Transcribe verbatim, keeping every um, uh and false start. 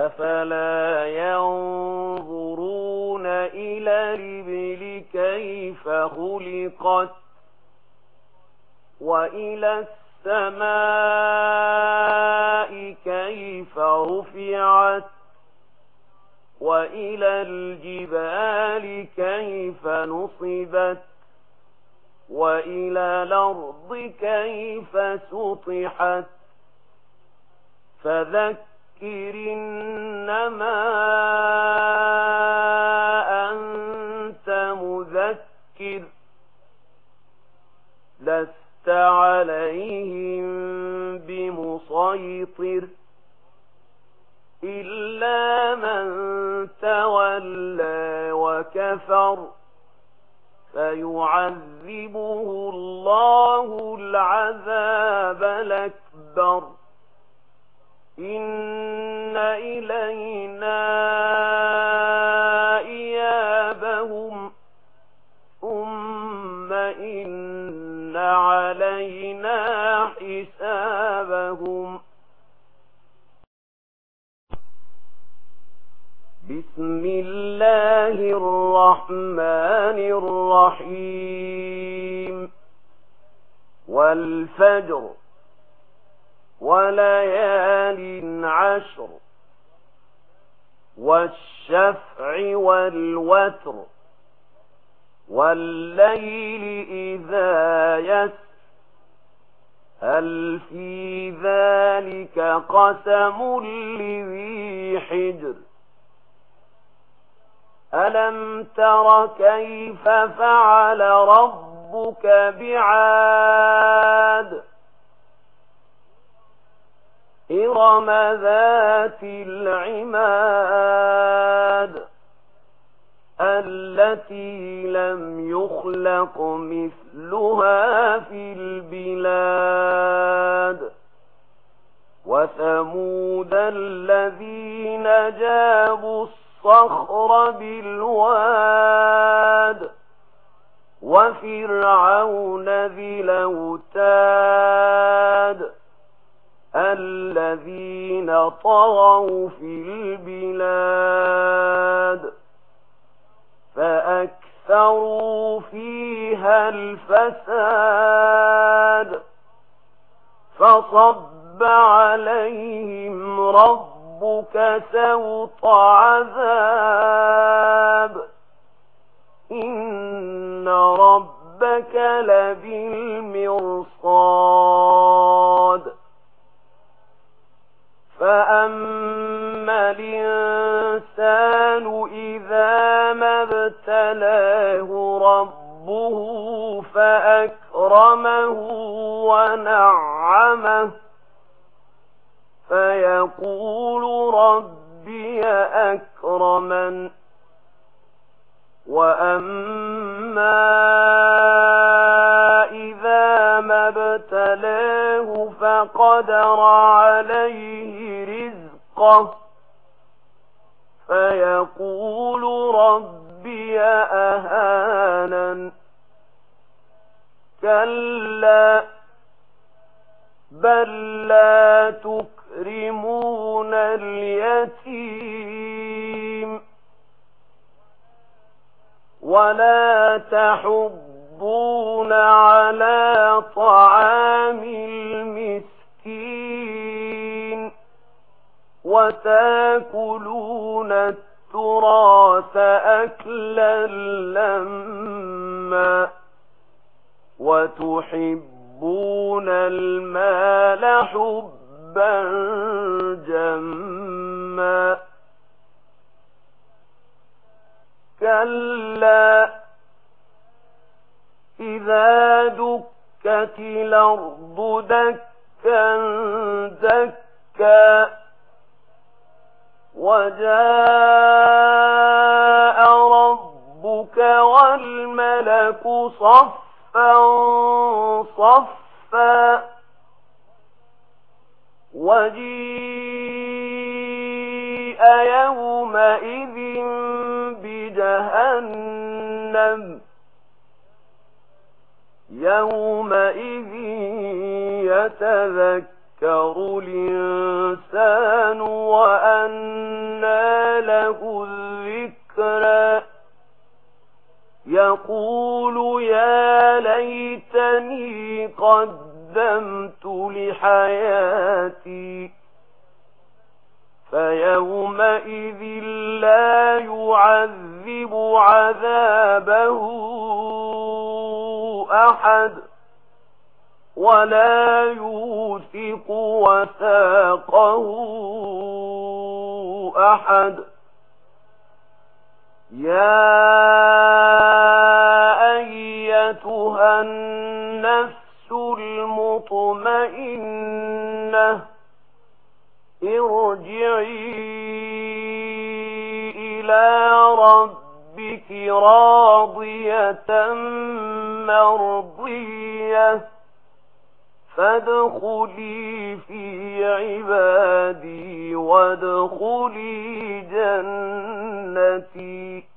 أفلا ينظرون إلى الإبل كيف خلقت وإلى السماء كيف رفعت وإلى الجبال كيف نصبت وإلى الأرض كيف سطحت فذكر إنما أنت مذكر لست عليهم بمسيطر إلا من تولى وكفر فيعذبه الله العذاب الأكبر إن إلينا إيابهم ثم إن علينا حسابهم بسم الله الرحمن الرحيم والفجر وليال عشر والشفع والوتر والليل إذا يسر هل في ذلك قسم لذي حجر ألم تر كيف فعل ربك بعاد إرم ذات العماد التي لم يخلق مثلها في البلاد وثمود الذين جابوا الصخر بالواد وفرعون ذي الأوتاد الذين طغوا في البلاد فأكثروا فيها الفساد فصب عليهم ربك سوط عذاب إن ربك لبالمرصاد فأما الإنسان إذا ما ابتلاه ربه فأكرمه ونعمه فيقول ربي أكرمن وأما إذا ما ابتلاه فقدر عليه رزقه فيقول ربي أهانن كلا بل لا تكرمون اليتيم ولا تحضون على طعام المسكين وتاكلون التراث أكلا لما وتحبون المال حبا جما كلا إذا دكت الأرض دكا دكا وجاء ربك والملك صفا صفا وجيء يومئذ بجهنم يومئذ يتذكر الإنسان وأنى تقول يا ليتني قدمت لحياتي فيومئذ لا يعذب عذابه أحد ولا يوثق وثاقه أحد. يا أيتها النفس المطمئنة ارجعي إلى ربك راضية مرضية فادخلي في عبادي وادخلي جنتي.